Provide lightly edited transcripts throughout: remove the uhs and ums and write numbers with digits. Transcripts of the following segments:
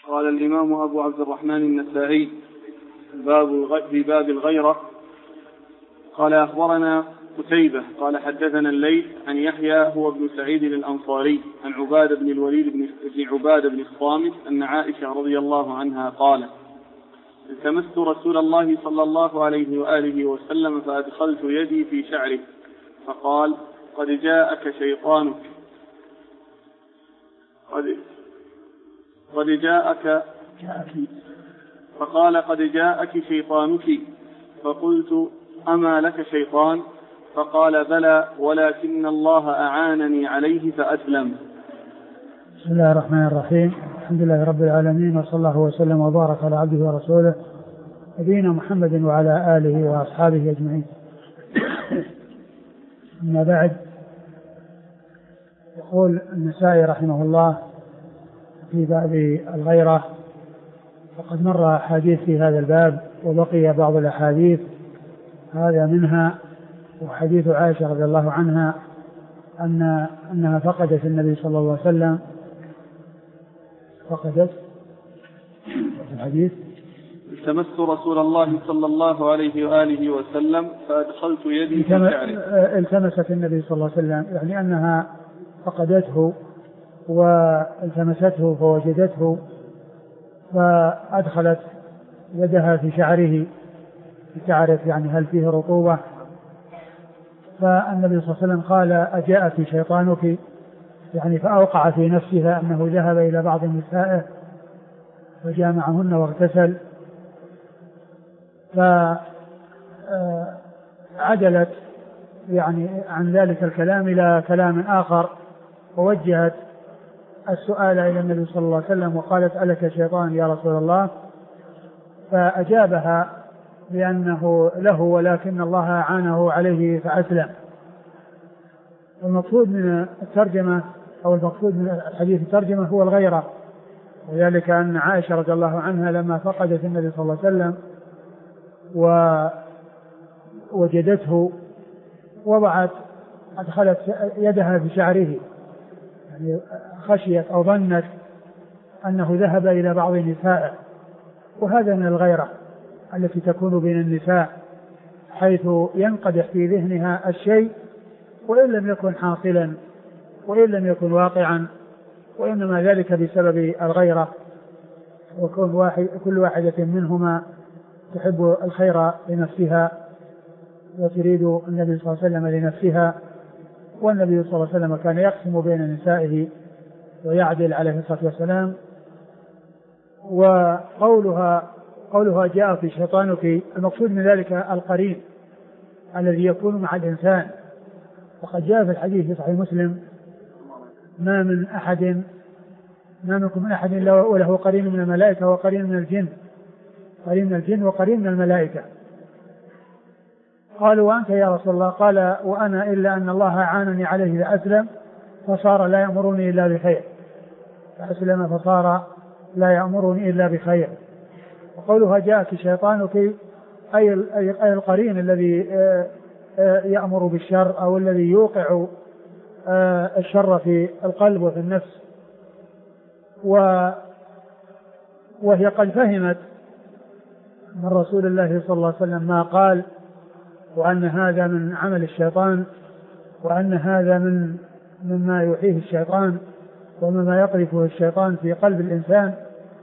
قال الإمام أبو عبد الرحمن النسائي في باب الغيرة. قال أخبرنا قتيبة قال حدثنا الليث عن يحيى هو ابن سعيد الأنصاري عن عبادة بن الوليد بن عبادة بن الصامت أن عائشة رضي الله عنها قال: التمست رسول الله صلى الله عليه وآله وسلم فأدخلت يدي في شعره فقال: قد جاءك شيطانك فقال: قد جاءك شيطانك. فقلت: أما لك شيطان؟ فقال: بلى، ولكن الله أعانني عليه فأسلم. بسم الله الرحمن الرحيم. الحمد لله رب العالمين، وصلى الله وسلم وبارك على عبده ورسوله نبينا محمد وعلى آله وأصحابه أجمعين. أما بعد، يقول النسائي رحمه الله في باب الغيرة، وقد مر حديث في هذا الباب وبقي بعض الأحاديث، هذا منها وحديث عائشة رضي الله عنها أنها فقدت النبي صلى الله عليه وسلم، فقدت الحديث: التمست رسول الله صلى الله عليه وآله وسلم فأدخلت يدي في شعره. التمست النبي صلى الله عليه وسلم، يعني أنها فقدته والتمسته فوجدته فأدخلت يدها في شعره لتعرف يعني هل فيه رطوبة. فالنبي صلى الله عليه وسلم قال: أجاءك شيطانك، يعني فأوقع في نفسها أنه ذهب إلى بعض نسائه فجامعهن واغتسل، فعدلت يعني عن ذلك الكلام إلى كلام آخر، ووجهت السؤال إلى النبي صلى الله عليه وسلم وقالت: ألك شيطان يا رسول الله؟ فأجابها بأنه له ولكن الله أعانه عليه فأسلم. المقصود من الترجمة أو المقصود من الحديث الترجمة هو الغيرة، وذلك أن عائشة رضي الله عنها لما فقدت النبي صلى الله عليه وسلم ووجدته أدخلت يدها في شعره، يعني خشيت أو ظنت أنه ذهب إلى بعض نسائه، وهذا من الغيرة التي تكون بين النساء، حيث ينقدح في ذهنها الشيء وإن لم يكن حاصلا وإن لم يكن واقعا، وإنما ذلك بسبب الغيرة، وكل واحدة منهما تحب الخير لنفسها وتريد النبي صلى الله عليه وسلم لنفسها، والنبي صلى الله عليه وسلم كان يقسم بين نسائه ويعدل عليه الصلاة والسلام. وقولها جاء في شيطانك، المقصود من ذلك القرين الذي يكون مع الإنسان، وقد جاء في الحديث في صحيح مسلم: ما منكم من أحد وله قرين من الملائكة وقرين من الجن، قرين من الجن وقرين من الملائكة. قالوا: وأنت يا رسول الله؟ قال: وأنا إلا أن الله أعانني عليه لأسلم فصار لا يأمرني إلا بخير، فأسلم فصار لا يأمرني إلا بخير. وقولها جاءك شيطانك أي القرين الذي يأمر بالشر أو الذي يوقع الشر في القلب وفي النفس. وهي قد فهمت من رسول الله صلى الله عليه وسلم ما قال، وأن هذا من عمل الشيطان، وأن هذا مما يوحيه الشيطان ومما يقذفه الشيطان في قلب الإنسان.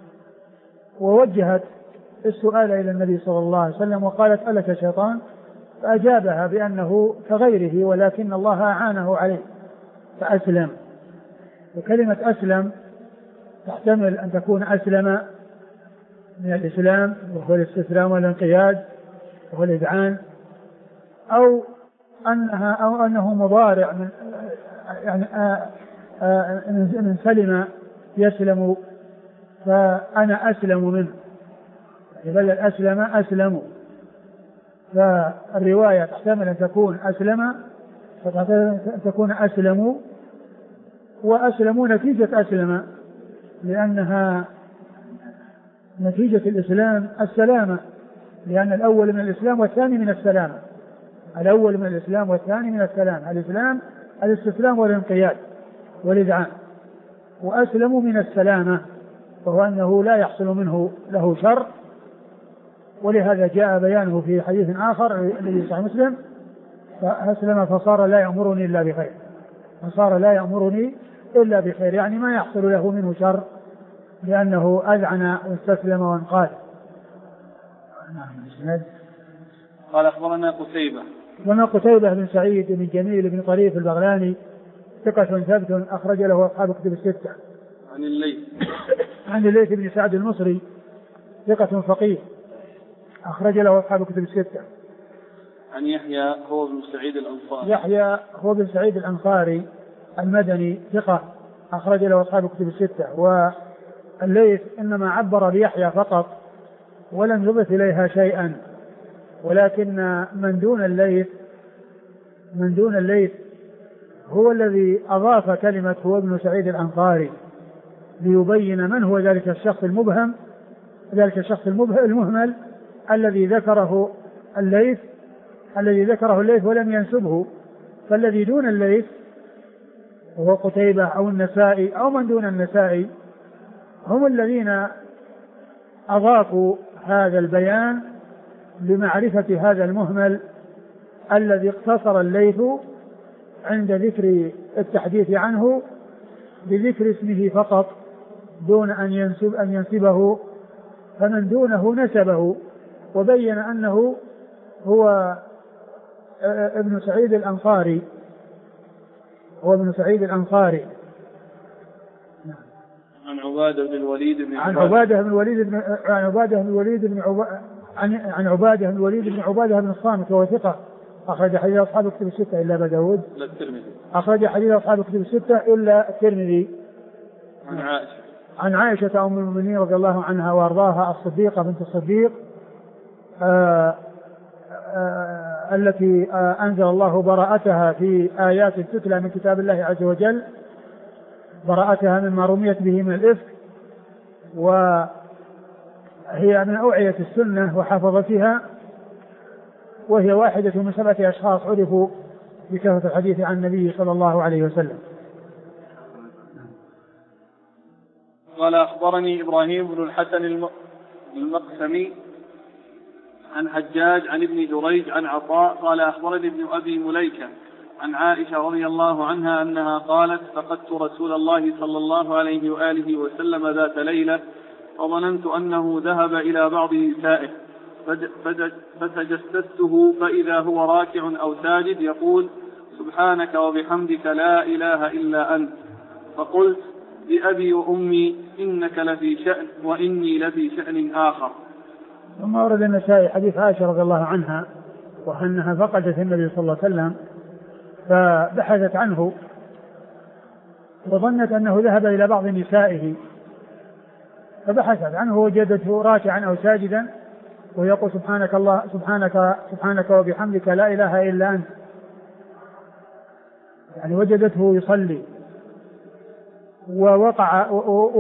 ووجهت السؤال إلى النبي صلى الله عليه وسلم وقالت: ألك شيطان؟ فأجابها بأنه كغيره ولكن الله أعانه عليه فأسلم. وكلمة أسلم تحتمل أن تكون أسلم من الإسلام وهو الاستسلام والانقياد وهو الإذعان، أو أنه مضارع من يعني من سلم يسلم، فأنا أسلم منه، بل أسلم أسلم. فالرواية تحتمل أن تكون أسلم، فتحتمل أن تكون أسلموا، وأسلموا نتيجة أسلم، لأنها نتيجة الإسلام السلامة، لأن الأول من الإسلام والثاني من السلامة. الأول من الإسلام والثاني من السلامة. الإسلام الاستسلام والانقياد والإذعان، وأسلموا من السلامة، وهو أنه لا يحصل منه له شر، ولهذا جاء بيانه في حديث آخر الذي صحيح مسلم: فأسلم فصار لا يأمرني إلا بخير، فصار لا يأمرني إلا بخير، يعني ما يحصل له منه شر لأنه أذعن واستسلم وانقاد. قال أخبرنا قتيبة وما قتيبة بن سعيد بن جميل بن طريف البغلاني ثقة ثبت أخرج له أصحاب كتب الستة. عن الليث بن سعد المصري ثقة فقيه أخرج له أصحاب كتب الستة. عن يحيى هو بن سعيد الأنصاري. يحيى هو بن سعيد الأنصاري المدني ثقة أخرج له أصحاب كتب الستة. والليث إنما عبر بيحيى فقط ولم يضف إليها شيئا، ولكن من دون الليث هو الذي أضاف كلمة هو ابن سعيد الأنصاري ليبين من هو ذلك الشخص المبهم، المهمل الذي ذكره الليث ولم ينسبه. فالذي دون الليث وهو قتيبة أو النسائي أو من دون النسائي هم الذين أضافوا هذا البيان لمعرفة هذا المهمل الذي اقتصر الليث عند ذكر التحديث عنه بذكر اسمه فقط دون أن ينسبه، فمن دونه نسبه وبين أنه هو ابن سعيد الأنصاري، عن عبادة بن الوليد بن عبادة بن الصامت وهو ثقة أخرج حديث أصحاب كتب الستة إلا أبا داود. أخرج حديث أصحاب كتب الستة إلا الترمذي. عن عائشة أم المؤمنين رضي الله عنها وأرضاها الصديقة بنت الصديق التي أنزل الله براءتها في آيات تتلى من كتاب الله عز وجل، براءتها مما رميت به من الإفك، وهي من أوعية السنة وحفظتها، وهي واحدة من 7 أشخاص عرفوا بكثرة الحديث عن النبي صلى الله عليه وسلم. قال أخبرني إبراهيم بن الحسن المقسمي عن حجاج عن ابن جريج عن عطاء قال أخبرني ابن أبي مليكة عن عائشة رضي الله عنها أنها قالت: فقدت رسول الله صلى الله عليه وآله وسلم ذات ليلة وظننت أنه ذهب إلى بعض نسائه فتجسسته فإذا هو راكع أو ساجد يقول: سبحانك وبحمدك لا إله إلا أنت. فقلت: بأبي وأمي إنك لفي شأن وإني لفي شأن آخر. ثم ورد النسائي حديث عائشة رضي الله عنها وأنها فقدت النبي صلى الله عليه وسلم فبحثت عنه وظنت أنه ذهب إلى بعض نسائه، فبحثت عنه وجدته راكعا أو ساجدا ويقول: سبحانك وبحمدك لا إله إلا أنت، يعني وجدته يصلي، ووقع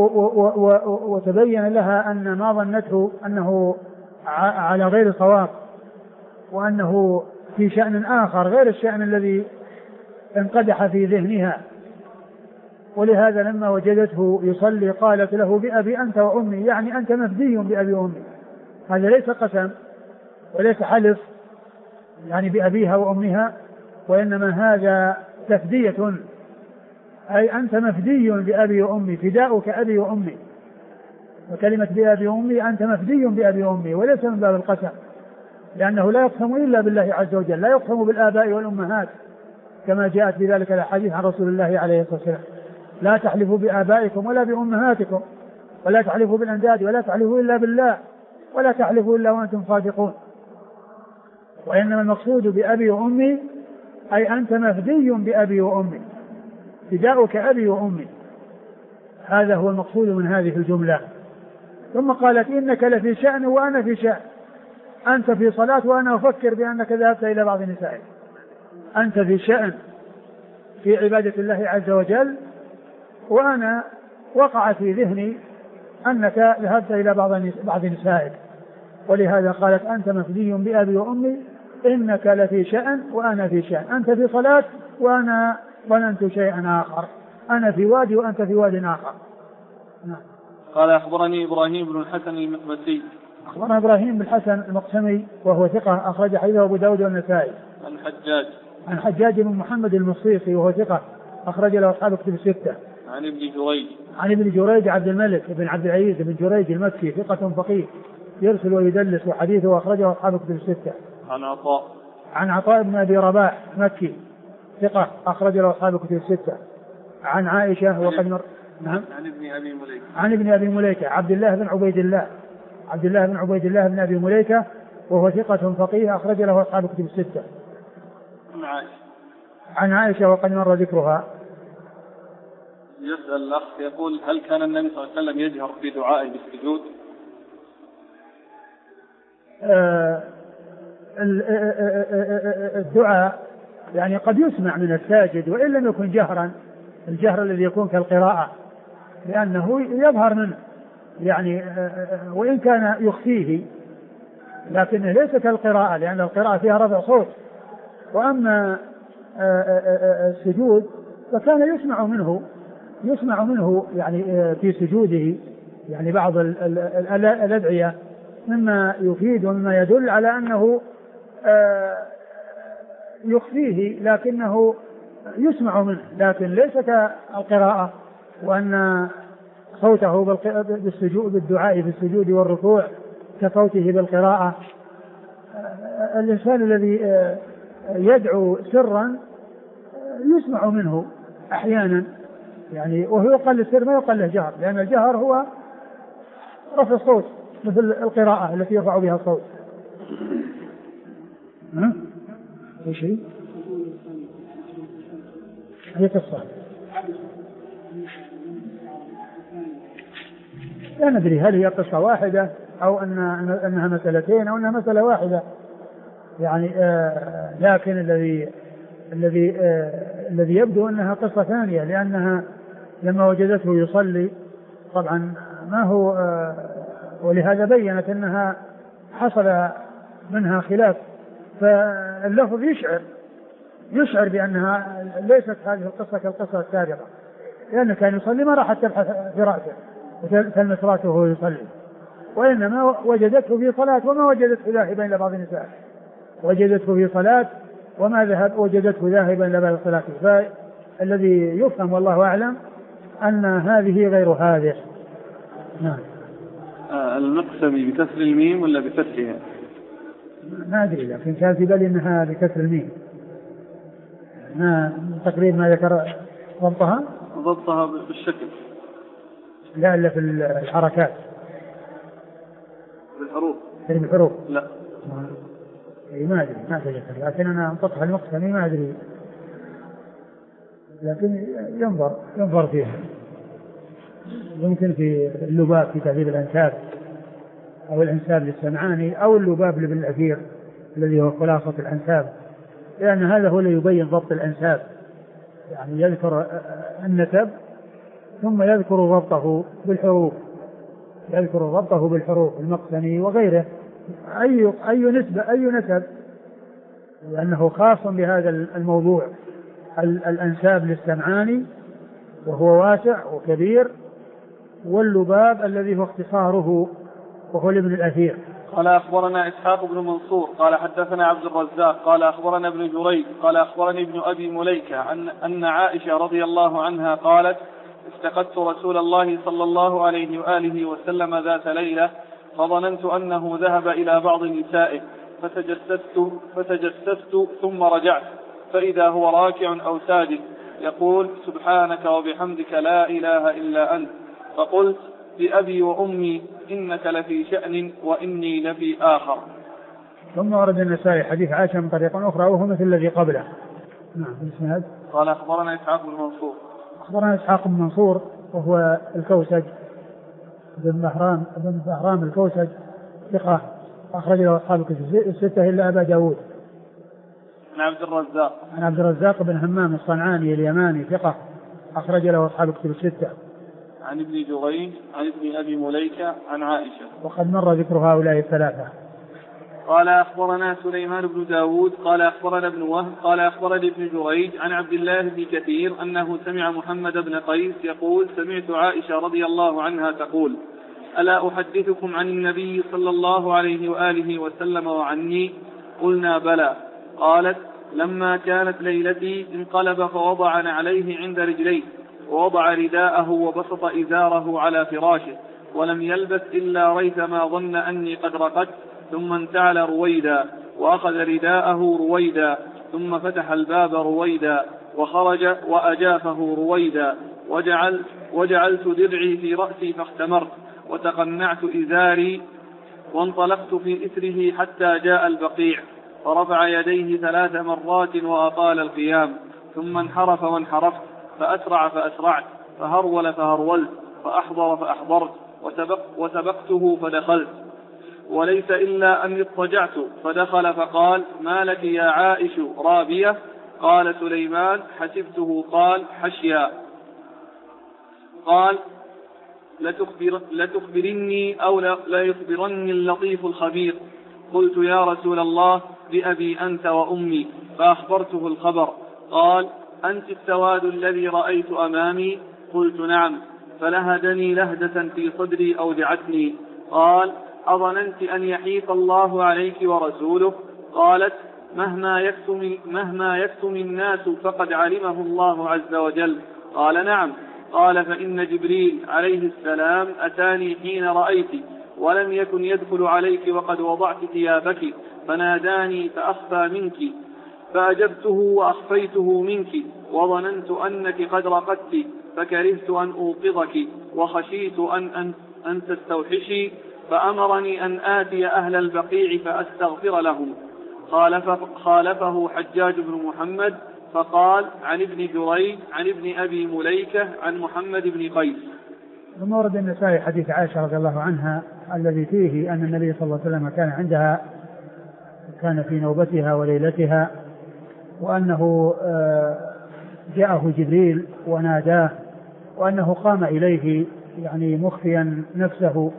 وتبين لها أن ما ظنته أنه على غير صواب، وأنه في شأن آخر غير الشأن الذي انقدح في ذهنها. ولهذا لما وجدته يصلي قالت له: بأبي أنت وأمي، يعني أنت مفدي بأبي وأمي. هذا ليس قسم وليس حلف يعني بأبيها وأمها، وإنما هذا تفدية، أي أنت مفدي بأبي وأمي، فداؤك أبي وأمي. وكلمة بأبي وأمي أنت مفدي بأبي وأمي، وليس من باب القسم، لأنه لا يقسم إلا بالله عز وجل، لا يقسم بالآباء والأمهات كما جاءت بذلك الأحاديث عن رسول الله عليه الصلاة والسلام: لا تحلفوا بآبائكم ولا بأمهاتكم ولا تحلفوا بالأنداد ولا تحلفوا إلا بالله ولا تحلفوا إلا وأنتم صادقون. وإنما المقصود بأبي وأمي أي أنت مفدي بأبي وأمي، فداؤك أبي وأمي، هذا هو المقصود من هذه الجملة. ثم قالت: إنك لفي شأن وأنا في شأن، أنت في صلاة وأنا أفكر بأنك ذهبت إلى بعض نسائك. أنت في شأن في عبادة الله عز وجل، وأنا وقع في ذهني أنك ذهبت إلى بعض نسائك. ولهذا قالت: أنت مفدي بأبي وأمي، إنك لفي شأن وأنا في شأن، أنت في صلاة وأنا ظننت شيئا آخر، أنا في وادي وأنت في واد آخر. قال أخبرني إبراهيم بن الحسن المقدسي. أخبرنا إبراهيم بن الحسن المقسمي وهو ثقة أخرج حديثه أبو داود والنسائي. عن حجاج بن محمد المصيصي وهو ثقة أخرج له أصحاب كتب الستة. عن ابن جريج عبد الملك بن عبد العزيز بن جريج المكي ثقة فقيه يرسل ويدلس وحديثه أخرجه أصحاب كتب الستة. عن عطاء بن أبي رباح مكي ثقة أخرج له أصحاب كتب الستة. عن عائشة وقد مر. نعم. عن ابن أبي مليكة عبد الله بن عبيد الله بن أبي مليكة وهو ثقة فقيه أخرج له أصحاب كتب الستة. عن عائشة وقد مر ذكرها. يسأل الأخ يقول هل كان النبي صلى الله عليه وسلم يجهر في دعائه بالسجود؟ الدعاء يعني قد يسمع من الساجد وإن لم يكن جهرا، الجهر الذي يكون كالقراءة لأنه يظهر منه يعني وإن كان يخفيه لكنه ليس كالقراءة لأن القراءة فيها رفع صوت. وأما السجود فكان يسمع منه يعني في سجوده يعني بعض الأدعية مما يفيد ومما يدل على أنه يخفيه لكنه يسمع منه لكن ليس كالقراءة وأن صوته بالسجود بالدعاء في السجود والركوع كصوته بالقراءة. الإنسان الذي يدعو سرا يسمع منه أحيانا يعني وهو يقل السر ما يقل له جهر لأن الجهر هو رفع الصوت مثل القراءة التي يرفع بها الصوت. أي شيء هي قصة لا ندري هل هي قصة واحدة أو أنها مسألتين أو أنها مسألة واحدة يعني لكن الذي يبدو أنها قصة ثانية لأنها لما وجدته يصلي طبعا ما هو ولهذا بينت أنها حصل منها خلاف فاللفظ يشعر بأنها ليست هذه القصة كالقصة السابقة لأنه كان يصلي ما راح تبحث في رأسه وتلمس رأسه وهو يصلي وإنما وجدته في صلاة وما وجدته ذاهبا إلى بعض النساء وجدته في صلاة وما وجدته ذاهبا إلى بعض الصلاة. فالذي يفهم والله أعلم أن هذه غير هذه. نعم. المقسمي بكسر الميم ولا بفتحها؟ ما أدري لكن كان في بالي أنها بكسر الميم. تقريبا ما ذكر ضبطها بالشكل لا إلا في الحركات بالحروف لا ما أدري ما أتذكر لكن أنا أنطقها المقسمي ما أدري لكن ينظر فيها يمكن في اللباب في تهذيب الأنساب أو الأنساب للسمعاني أو اللباب لابن الأثير الذي هو خلاصة الأنساب لأن هذا هو اللي يبين ضبط الأنساب يعني يذكر النسب ثم يذكر ضبطه بالحروف المقسمي وغيره أي نسب لأنه خاص بهذا الموضوع الأنساب للسمعاني وهو واسع وكبير واللباب الذي هو اختصاره وهو لابن الأثير. قال أخبرنا إسحاق بن منصور قال حدثنا عبد الرزاق قال أخبرنا ابن جريج قال أخبرني ابن أبي مليكة أن عائشة رضي الله عنها قالت استقدت رسول الله صلى الله عليه وآله وسلم ذات ليلة فظننت أنه ذهب إلى بعض نسائه فتجسست ثم رجعت فإذا هو راكع أو ساجد يقول سبحانك وبحمدك لا إله إلا أنت فقلت بأبي وأمي إنك لفي شأن وإني لفي آخر. ثم ورد النسائي حديث عائشة من طريق أخرى وهو مثل الذي قبله. نعم. قال أخبرنا إسحاق بن منصور. أخبرنا إسحاق بن منصور وهو الكوسج بن بهرام الكوسج ثقة أخرج له أصحاب الستة إلا أبا داود. عن عبد الرزاق بن همام الصنعاني اليماني ثقة أخرج له أصحاب الكتب الستة. عن ابن جريج عن ابن أبي مليكة عن عائشة وقد مر ذكر هؤلاء الثلاثة. قال أخبرنا سليمان بن داود قال أخبرنا ابن وهب قال أخبرني ابن جريج عن عبد الله بن كثير أنه سمع محمد بن قيس يقول سمعت عائشة رضي الله عنها تقول ألا أحدثكم عن النبي صلى الله عليه وآله وسلم وعني؟ قلنا بلى. قالت لما كانت ليلتي انقلب فوضع نعليه عند رجليه ووضع رداءه وبسط إزاره على فراشه ولم يلبث إلا ريثما ظن أني قد رقدت ثم انتعل رويدا وأخذ رداءه رويدا ثم فتح الباب رويدا وخرج وأجافه رويدا وجعلت درعي في رأسي فاختمرت وتقنعت إزاري وانطلقت في إثره حتى جاء البقيع فرفع يديه 3 مرات وأطال القيام ثم انحرف وانحرفت فأسرع فأسرعت فهرول فهرولت فأحضر فأحضرت وسبقته فدخلت وليس إلا أن اضطجعت فدخل فقال ما لك يا عائش رابية؟ قال سليمان حسبته قال حشيا. قال لتخبرني أو لا يخبرني اللطيف الخبير. قلت يا رسول الله بأبي أنت وأمي فأخبرته الخبر. قال أنت السواد الذي رأيت أمامي؟ قلت نعم. فلهدني لهدة في صدري أوجعتني. قال أظننت أن يحيف الله عليك ورسوله؟ قالت مهما يكتم الناس فقد علمه الله عز وجل. قال نعم. قال فإن جبريل عليه السلام أتاني حين رأيت ولم يكن يدخل عليك وقد وضعت ثيابك فناداني فأخفى منك فأجبته وأخفيته منك وظننت أنك قد رقدت فكرهت أن أوقظك وخشيت أن تستوحشي فأمرني أن آتي أهل البقيع فأستغفر لهم. خالفه حجاج بن محمد فقال عن ابن جريج عن ابن أبي مليكة عن محمد بن قيس. ثم ورد النسائي حديث عائشة رضي الله عنها الذي فيه أن النبي صلى الله عليه وسلم كان عندها كان في نوبتها وليلتها وأنه جاءه جبريل وناداه وأنه قام إليه يعني مخفيا نفسه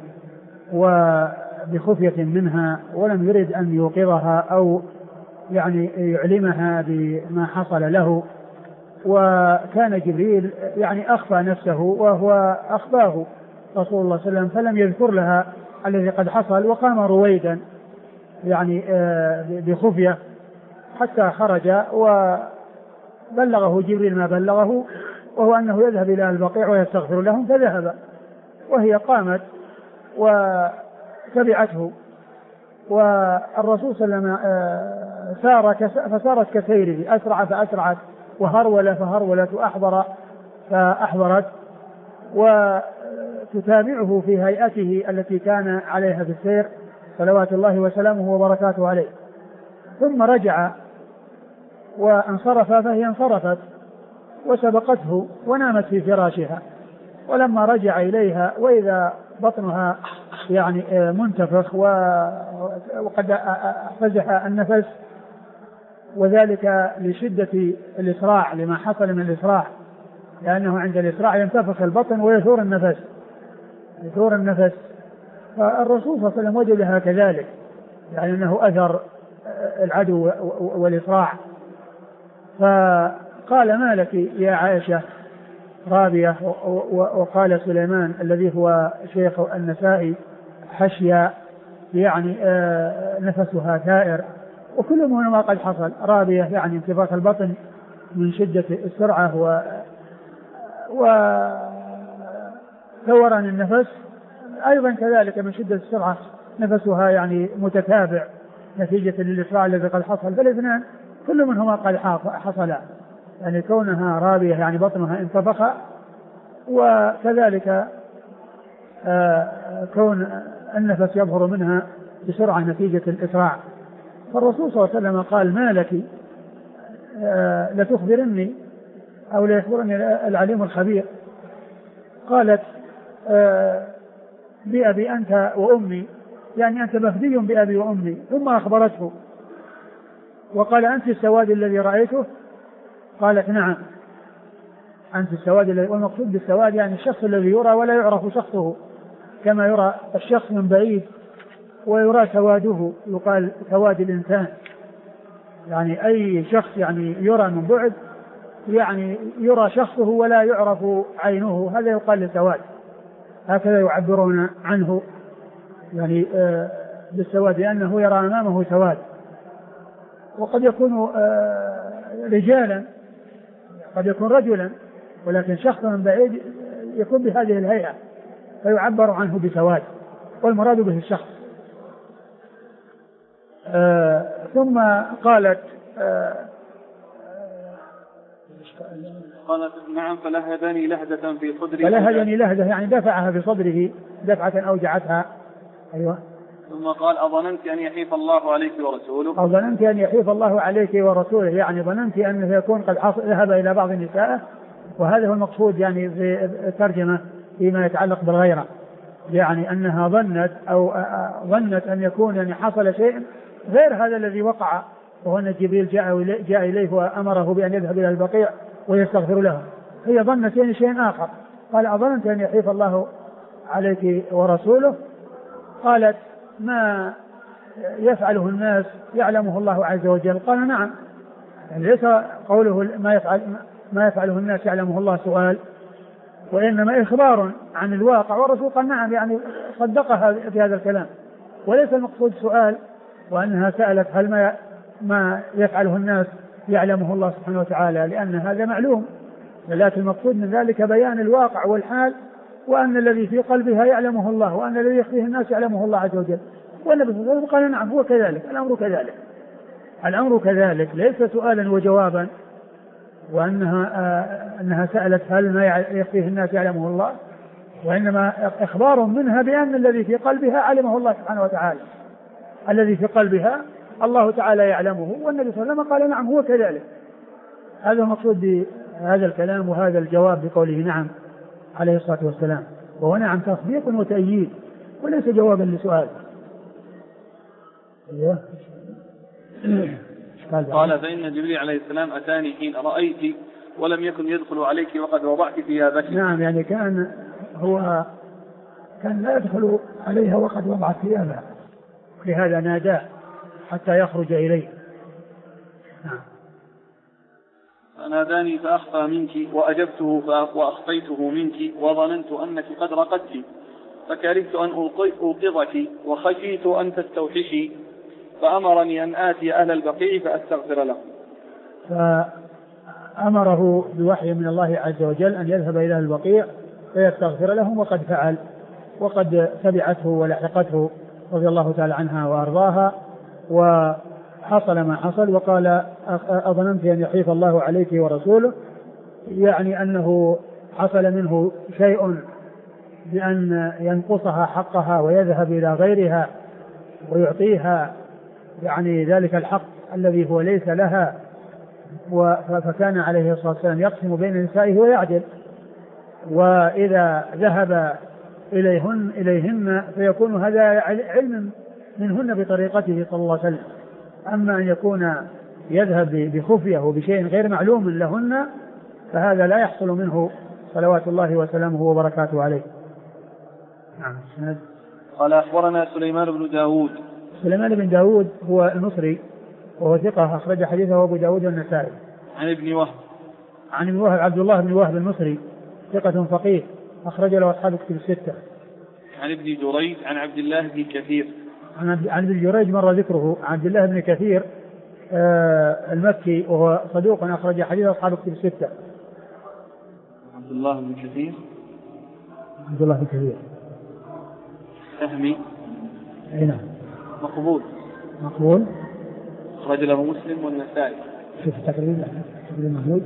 وبخفية منها ولم يرد أن يوقظها أو يعني يعلمها بما حصل له. وكان جبريل يعني أخفى نفسه وهو أخفاه رسول الله صلى الله عليه وسلم فلم يذكر لها الذي قد حصل وقام رويدا يعني بخفية حتى خرج وبلغه جبريل ما بلغه وهو أنه يذهب إلى البقيع ويستغفر لهم فذهب وهي قامت وتبعته والرسول صلى الله عليه وسلم فسارت كسيره أسرع فأسرعت وهرول فهرولت وأحضر فأحضرت وتتابعه في هيئته التي كان عليها في السير صلوات الله وسلامه وبركاته عليه. ثم رجع وانصرف فهي انصرفت وسبقته ونامت في فراشها ولما رجع إليها وإذا بطنها يعني منتفخ وقد فزح النفس وذلك لشدة الإسراع لما حصل من الإسراع لأنه عند الإسراع ينتفخ البطن ويثور النفس فالرسول صلى الله عليه وسلم وجدها كذلك يعني أنه أثر العدو والإسراع فقال ما لك يا عائشة رابية وقال سليمان الذي هو شيخ النسائي حشيا يعني نفسها ثائر وكل ما قد حصل رابية يعني انتفاخ البطن من شدة السرعة وثوران النفس أيضا كذلك من شدة السرعة نفسها يعني متتابع نتيجة للإسراع الذي قد حصل فالاثنان كل منهما قد حصل يعني كونها رابية يعني بطنها انتفخ وكذلك كون النفس يظهر منها بسرعة نتيجة الإسراع. فالرسول صلى الله عليه وسلم قال ما لك لتخبرني أو ليخبرني العليم الخبير؟ قالت بأبي أنت وأمي يعني أنت مفدي بأبي وأمي. ثم أخبرته وقال أنت السواد الذي رأيته؟ قالت نعم أنت السواد الذي والمقصود بالسواد يعني الشخص الذي يرى ولا يعرف شخصه كما يرى الشخص من بعيد ويرى سواده، يقال سواد الإنسان، يعني أي شخص يعني يرى من بعد، يعني يرى شخصه ولا يعرف عينه، هذا يقال لسواد. هكذا يعبرون عنه يعني بالسواد، لأنه يرى أمامه سواد. وقد يكون رجالا، قد يكون رجلا، ولكن شخص من بعيد يكون بهذه الهيئة فيعبر عنه بسواد، والمراد به الشخص. ثم قالت نعم فلهدني لهدة في صدري، فلهدني لهدة يعني دفعها في صدره دفعة أوجعتها. أيوة. ثم قال أظننت أن يحيف الله عليك ورسوله، أظننت أن يحيف الله عليك ورسوله، يعني ظننت أنه يكون قد ذهب إلى بعض النساء، وهذا هو المقصود يعني في الترجمة فيما يتعلق بالغيرة، يعني أنها ظنت أن يكون يعني حصل شيء غير هذا الذي وقع، وهو أن جبريل جاء إليه وأمره بأن يذهب إلى البقيع ويستغفر له. هي ظنت يعني شيء آخر. قال أظننت أن يحيف الله عليك ورسوله. قالت ما يفعله الناس يعلمه الله عز وجل. قال نعم، يعني ليس قوله ما يفعله الناس يعلمه الله سؤال، وإنما إخبار عن الواقع، والرسول قال نعم، يعني صدقها في هذا الكلام، وليس المقصود سؤال وأنها سألت هل ما يفعله الناس يعلمه الله سبحانه وتعالى، لأن هذا معلوم، لكن المقصود من ذلك بيان الواقع والحال، وأن الذي في قلبها يعلمه الله، وأن الذي يخفيه الناس يعلمه الله عز وجل. والنبي صلى الله عليه وسلم قال نعم هو كذلك، الأمر كذلك ليس سؤالا وجوابا، وأنها سألت هل ما يخفيه الناس يعلمه الله، وإنما إخبار منها بأن الذي في قلبها علمه الله سبحانه وتعالى، الذي في قلبها الله تعالى يعلمه، والنبي صلى الله عليه وسلم قال نعم هو كذلك. هذا المقصود بهذا الكلام وهذا الجواب بقوله نعم عليه الصلاة والسلام، وهو نعم تصديق وتأييد وليس جوابا لسؤال. قال فإن جبريل عليه السلام أتاني حين رأيت ولم يكن يدخل عليك وقد وضعت ثيابك. نعم، يعني كان لا يدخل عليها وقد وضعت ثيابها، لهذا ناداه حتى يخرج إليه. نعم. فناداني فأخفى منك وأجبته وأخفيته منك وظننت أنك قد رقدت فكرهت أن أوقظك وخشيت أن تستوحشي فأمرني أن آتي أهل البقيع فأستغفر لهم. فأمره بوحي من الله عز وجل أن يذهب إلى البقيع فيستغفر لهم، وقد فعل، وقد تبعته ولحقته رضي الله تعالى عنها وأرضاها، وحصل ما حصل. وقال أظننت أن يحيف الله عليك ورسوله، يعني أنه حصل منه شيء بأن ينقصها حقها ويذهب إلى غيرها ويعطيها يعني ذلك الحق الذي هو ليس لها، فكان عليه الصلاة والسلام يقسم بين نسائه ويعدل، وإذا ذهب إليهن فيكون هذا علم منهن بطريقته صلى الله عليه وسلم. أما أن يكون يذهب بخفية وبشيء غير معلوم لهن فهذا لا يحصل منه صلوات الله وسلامه وبركاته عليه. نعم. قال أخبرنا سليمان بن داود. سليمان بن داود هو المصري وهو ثقة، أخرج حديثه أبو داود والنسائي. عن ابن وهب. عن ابن وهب عبد الله بن وهب المصري ثقة فقيه، أخرج له أصحاب الكتب الستة. عن ابن جريج عن عبد الله بن كثير. عن ابن جريج مر ذكره. عبد الله بن كثير المكي وهو صدوق أخرج حديث أصحاب الكتب الستة. عبد الله بن كثير. عبد الله بن كثير. فهمي. أي نعم. مقبول. أخرج له مسلم والنسائي. شوف تقريبا محمود.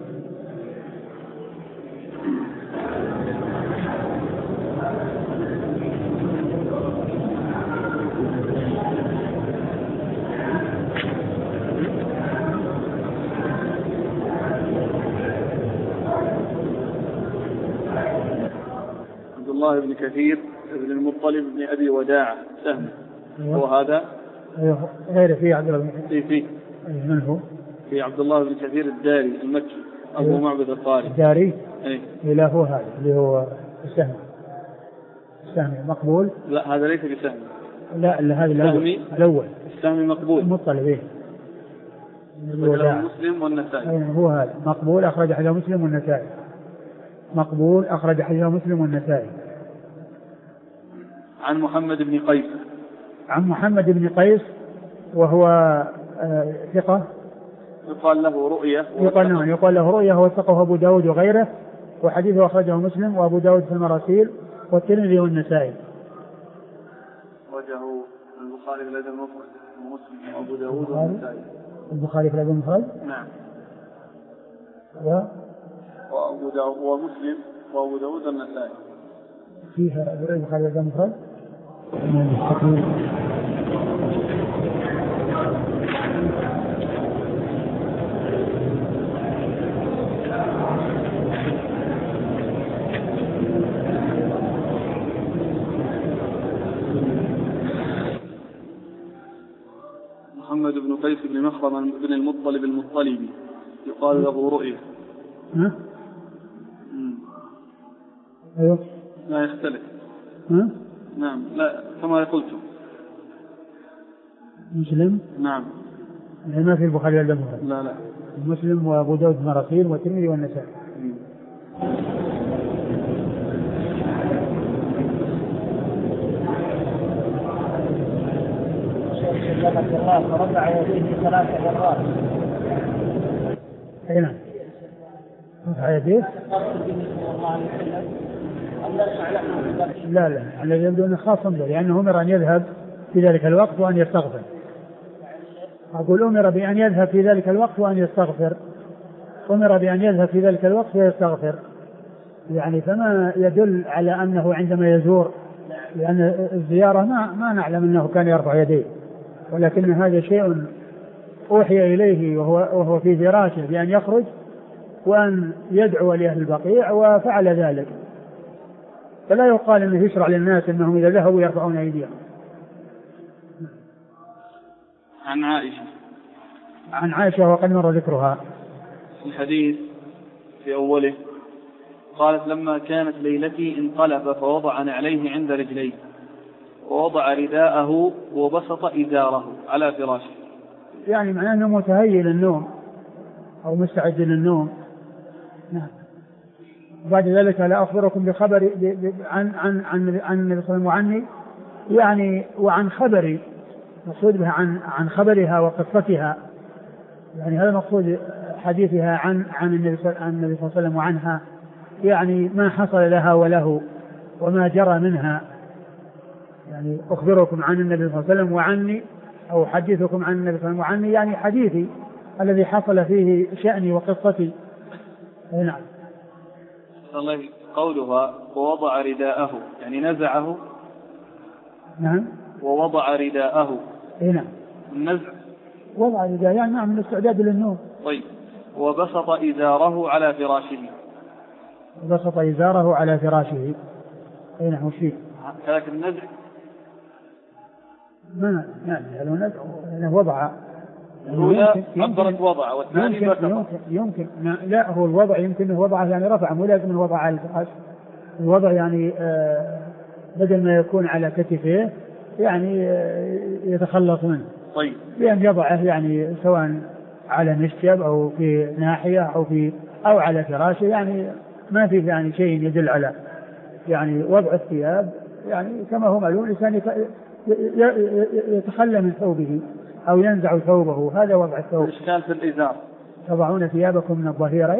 عبد الله بن كثير بن المطلب بن أبي وداعة سهم. هو هذا غير فيه عبد الله بن كثير. فيه من هو؟ في عبد الله بن كثير الداري المكي أبو معبد القاري. الداري؟ إيه. لا هو هذا اللي هو السهم مقبول. لا هذا ليس بسهم. لا هذا الأول السهمي مقبول مطلع به مسلم والنسائي. هو هذا مقبول أخرج حديث مسلم والنسائي. مقبول أخرج حديث مسلم والنسائي. عن محمد بن قيس. عن محمد بن قيس وهو ثقة يقال له رؤية. يقال له رؤية وثقه أبو داود وغيره، وحديثه أخرجه مسلم وأبو داود في المراسيل والترمذي والنسائي. وجهه البخاري في الأدب المفرد ومسلم وأبو داود والنسائي. البخاري في الأدب المفرد. نعم. وأبو داود ومسلم وأبو داود والنسائي. فيها البخاري في الأدب المفرد. محمد بن قيس بن مخرم بن المطلب المطلبي يقال له رؤية. أيوه لا يختلف. نعم لا كما قلت. مسلم. نعم ما في البخاري ولا مسلم. لا مسلم وأبو داود المراسيل والترمذي والنسائي. فرفع يديه 3 مرات. أي نعم. رفع يديه. لا الذي يبدو أنه خاص به لأنه أمر أن يذهب في ذلك الوقت وأن يستغفر. أقول أمر بأن يذهب في ذلك الوقت وأن يستغفر. أمر بأن يذهب في ذلك الوقت ويستغفر، يعني فما يدل على أنه عندما يزور، لأن الزيارة ما نعلم أنه كان يرفع يديه، ولكن هذا شيء أوحي إليه وهو في فراشه بأن يخرج وأن يدعو لأهل البقيع وفعل ذلك، فلا يقال أنه يشرع للناس أنهم إذا ذهبوا يرفعون أيديهم. عن عائشة وقد مر ذكرها في الحديث في أوله قالت لما كانت ليلتي انقلب فوضع نعليه عند رجليه ووضع رداءه وبسط إزاره على فراشه، يعني معناه أنه متهيئ للنوم أو مستعد للنوم. نعم. بعد ذلك لا أخبركم بخبر عن النبي صلى الله عليه وسلم وعني، يعني وعن خبري، مقصود بها عن خبرها وقصتها، يعني هذا مقصود حديثها عن النبي صلى الله عليه وسلم وعنها، يعني ما حصل لها وله وما جرى منها. يعني أخبركم عن النبي صلى الله عليه وسلم وعني، أو حديثكم عن النبي صلى الله عليه وسلم وعني، يعني حديثي الذي حصل فيه شأني وقصتي. نعم. الله قولها ووضع رداءه يعني نزعه. نعم. ووضع رداءه. نعم. النزع وضع رداء يعني نعم من الاستعداد للنوم. طيب. وبسط إزاره على فراشه. بسط إزاره على فراشه. نعم. وشيء كذلك النزع ما يعني أنه وضع. الأولى عبرت وضع والثاني بسط. يمكن لا هو الوضع يمكن أنه وضعه يعني رفع، مو لازم الوضع على الفراش. الوضع يعني بدل ما يكون على كتفه يعني يتخلص منه. طيب. بأن يضعه يعني سواء على مشجب أو في ناحية أو على فراشه، يعني ما في يعني شيء يدل على يعني وضع الثياب، يعني كما هو معلوم الإنسان يتخلى من ثوبه أو ينزع ثوبه، هذا وضع الثوب. الإشكال في الإزار. تضعون ثيابكم من الظهيرة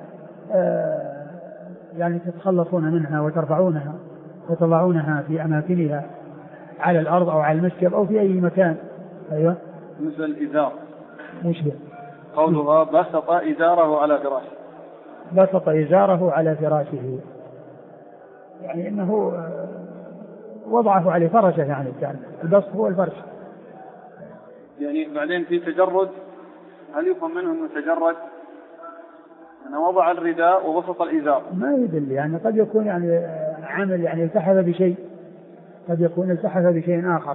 يعني تتخلصون منها وترفعونها وتضعونها في أماكنها على الأرض أو على المسكب أو في أي مكان. أيوة. مثل الإزار. مشبه. قولها بسط إزاره على فراشه. بسط إزاره على فراشه يعني إنه وضعه على فرشه، يعني كان البسط هو الفرش. يعني بعدين في تجرد، هل يفهم منه أنه تجرد؟ أنه وضع الرداء وبسط الإزار. ما يدل، يعني قد يكون يعني عمل يعني التحف بشيء، قد يكون التحف بشيء آخر.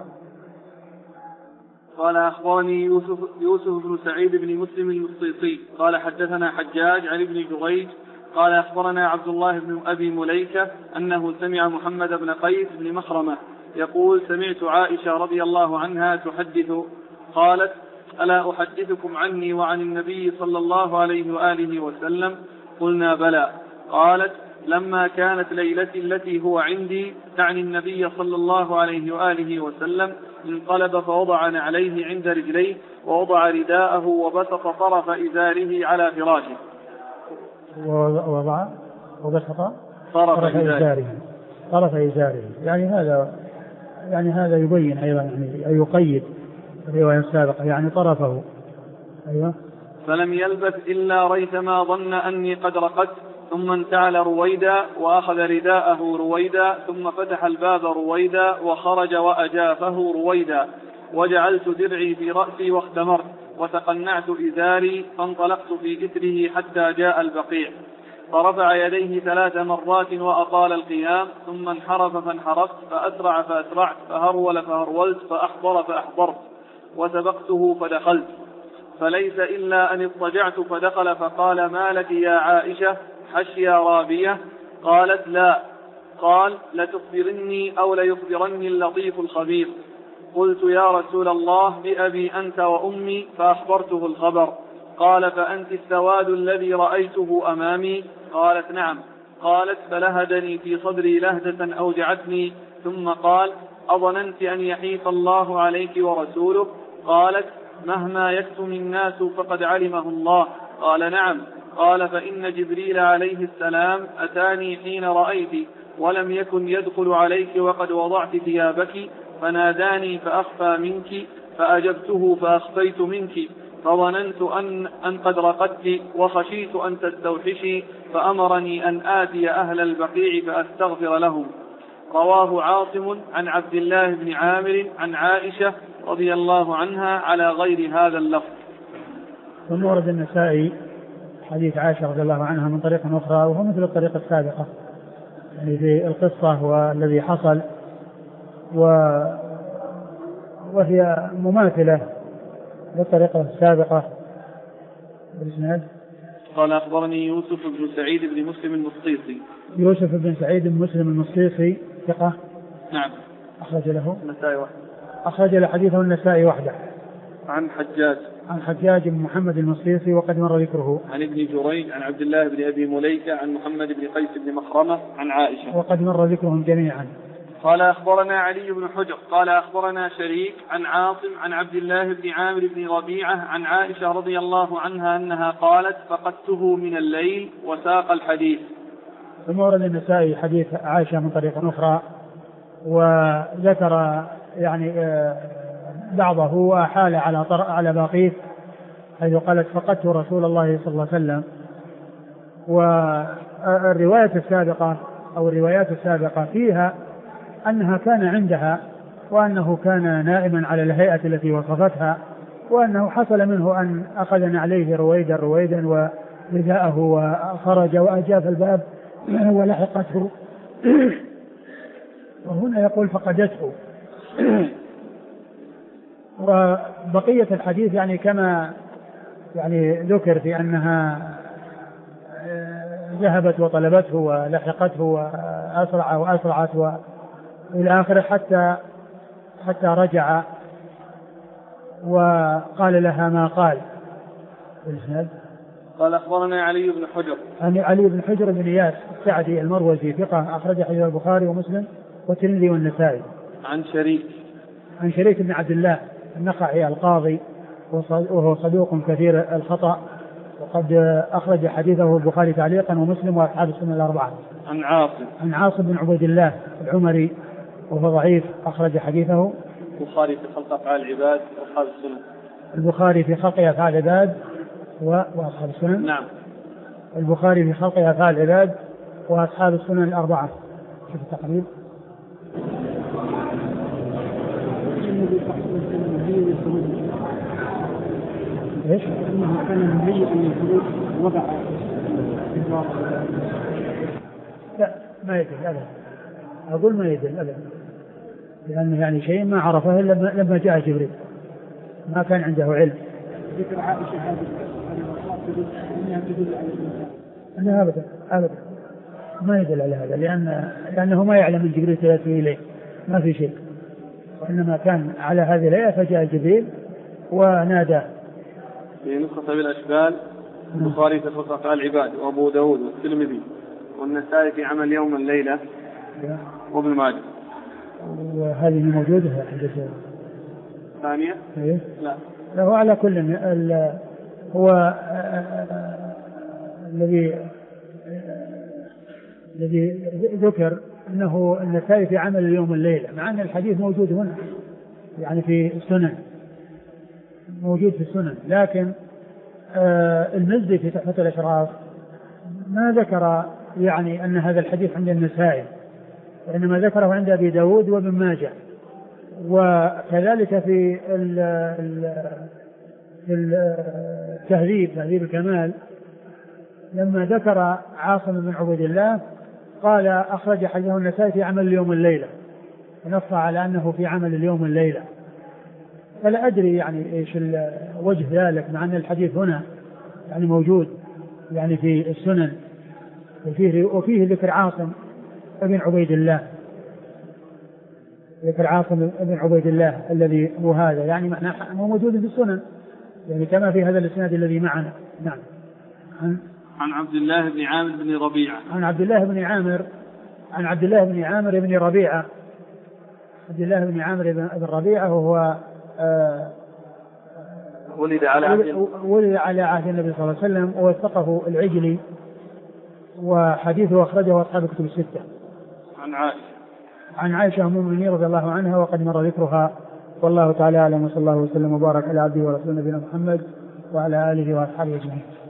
قال أخبرني يوسف بن سعيد بن مسلم المصيصي قال حدثنا حجاج عن ابن جريج قال أخبرنا عبد الله بن أبي مليكة أنه سمع محمد بن قيس بن مخرمة يقول: سمعت عائشة رضي الله عنها تحدث قالت: ألا أحدثكم عني وعن النبي صلى الله عليه وآله وسلم؟ قلنا: بلى. قالت: لما كانت ليلتي التي هو عندي، تعني النبي صلى الله عليه وآله وسلم، انقلب فوضع نعليه عند رجليه ووضع رداءه وبسط طرف إزاره على فراشه. ووضع وبسط طرف إزاره. يعني هذا يبين أيضا، يعني يقيد الرواية السابقة، يعني طرفه. أيوة. فلم يلبث إلا ريثما ظن أني قد رقدت، ثم انتعل رويدا وأخذ رداءه رويدا، ثم فتح الباب رويدا وخرج وأجافه رويدا، وجعلت درعي في رأسي واختمرت وتقنعت إزاري، فانطلقت في إثره حتى جاء البقيع، فرفع يديه 3 مرات وأطال القيام، ثم انحرف فانحرفت، فأسرع فأسرعت، فهرول فهرولت، فأحضر فأحضرت، وسبقته فدخلت، فليس إلا أن اضطجعت فدخل فقال: ما لك يا عائشة، حشيا رابية؟ قالت: لا. قال: لتخبرني أو ليخبرني اللطيف الخبير. قلت: يا رسول الله، بأبي أنت وأمي. فأخبرته الخبر. قال: فأنت السواد الذي رأيته أمامي؟ قالت: نعم. قالت: فلهدني في صدري لهدة أوجعتني، ثم قال: أظننت أن يحيف الله عليك ورسوله؟ قالت: مهما يكتم الناس فقد علمه الله. قال: نعم. قال: فإن جبريل عليه السلام أتاني حين رأيت، ولم يكن يدخل عليك وقد وضعت ثيابك، فناداني فأخفى منك، فأجبته فأخفيت منك، فظننت أن قد رقدت، وخشيت أن تستوحشي، فأمرني أن آتي أهل البقيع فأستغفر لهم. رواه عاصم عن عبد الله بن عامر عن عائشة رضي الله عنها على غير هذا اللفظ. ثم ورد النسائي حديث عائشة رضي الله عنها من طريق أخرى، وهو مثل الطريقة السابقة، يعني في القصة والذي حصل، وهي مماثلة للطريقة السابقة. قال: أخبرني يوسف بن سعيد بن مسلم المصيصي. يوسف بن سعيد بن مسلم المصيصي ثقة. نعم. أخرج له النسائي وحده. أخرج له حديثه النسائي وحده. عن حجاج بن محمد المصيصي وقد مر ذكره. عن ابن جريج عن عبد الله بن أبي مليكة عن محمد بن قيس بن مخرمة عن عائشة وقد مر ذكرهم جميعا. قال: أخبرنا علي بن حجر قال: أخبرنا شريك عن عاصم عن عبد الله بن عامر بن ربيعة عن عائشة رضي الله عنها أنها قالت: فقدته من الليل، وساق الحديث. ثم ورد النسائي حديث عائشة من طريق أخرى، وذكر يعني بعضه وحال على باقيه، حيث قالت: فقدت رسول الله صلى الله عليه وسلم. والرواية السابقة أو الروايات السابقة فيها أنها كان عندها، وأنه كان نائما على الهيئة التي وصفتها، وأنه حصل منه أن أخذ عليه رويدا ورداءه وخرج وأجاف الباب ولحقته. وهنا يقول: فقدته. وبقية الحديث يعني كما يعني ذكر في أنها ذهبت وطلبته ولحقته وأسرعت إلى آخره حتى رجع وقال لها ما قال. قال: أخبرنا علي بن حجر. علي بن حجر بن إياس السعدي المروزي ثقة، أخرج حديث البخاري ومسلم والترمذي والنسائي. عن شريك بن عبد الله النخعي القاضي، وهو صدوق كثير الخطأ، وقد أخرج حديثه البخاري تعليقا ومسلم وأصحاب السنة الأربعة. عن عاصم بن عبيد الله العمري، وهو ضعيف، أخرج حديثه البخاري في خلق أفعال العباد وأصحاب السنن. البخاري في خلق أفعال العباد وأصحاب السنن. نعم. البخاري في خلق أفعال العباد وأصحاب السنن الأربعة. شوف التقريب. ايش؟ انه كان مهيئا للخروج وضع. لا ما يدل ابدا، اقول ما يدل ابدا، لانه يعني شيء ما عرفه الا لما جاء جبريل، ما كان عنده علم. ذكر عائشة هذه انها تدل على انها ابدا ما يدل على هذا، لانه ما يعلم من جبريل سيأتي اليه، ما في شيء، وإنما كان على هذه الهيئة فجاء جبريل وناداه. في نسخة بالأشكال البخاري في خلق أفعال العباد، وأبو داود والترمذي والنسائي في عمل يوم الليلة، وابن ماجه. وهذه موجودة في الحديث ثانية؟ إيه؟ لا هو على كل هو الذي ذكر أنه النسائي في عمل اليوم الليلة، مع أن الحديث موجود هنا يعني في السنن، موجود في السنن، لكن المزي في تحفة الأشراف ما ذكر يعني أن هذا الحديث عند النسائي، وإنما ذكره عند أبي داود وابن ماجه. وكذلك في تهذيب الكمال لما ذكر عاصم بن عبيد الله قال أخرج حديثه النسائي في عمل اليوم الليلة، ونص على أنه في عمل اليوم الليلة. فلا أدري يعني إيش وجه ذلك، مع أن الحديث هنا يعني موجود يعني في السنن، وفيه ذكر عاصم بن عبيد الله، ذكر عاصم بن عبيد الله الذي هو هذا، يعني معناه موجود في السنن يعني كما في هذا الإسناد الذي معنا. نعم. عن عبد الله بن عامر بن ربيعة. عن عبد الله بن عامر بن ربيعة. عبد الله بن عامر بن ربيعة وهو ولد على عهد النبي صلى الله عليه وسلم، ووثقه العجلي، وحديثه أخرجه أصحاب الكتب الستة. عن عائشة أم المؤمنين رضي الله عنها، وقد مر ذكرها، والله تعالى أعلم، وصلى الله وسلم وبارك على عبده ورسوله نبينا محمد وعلى آله وأصحابه أجمعين.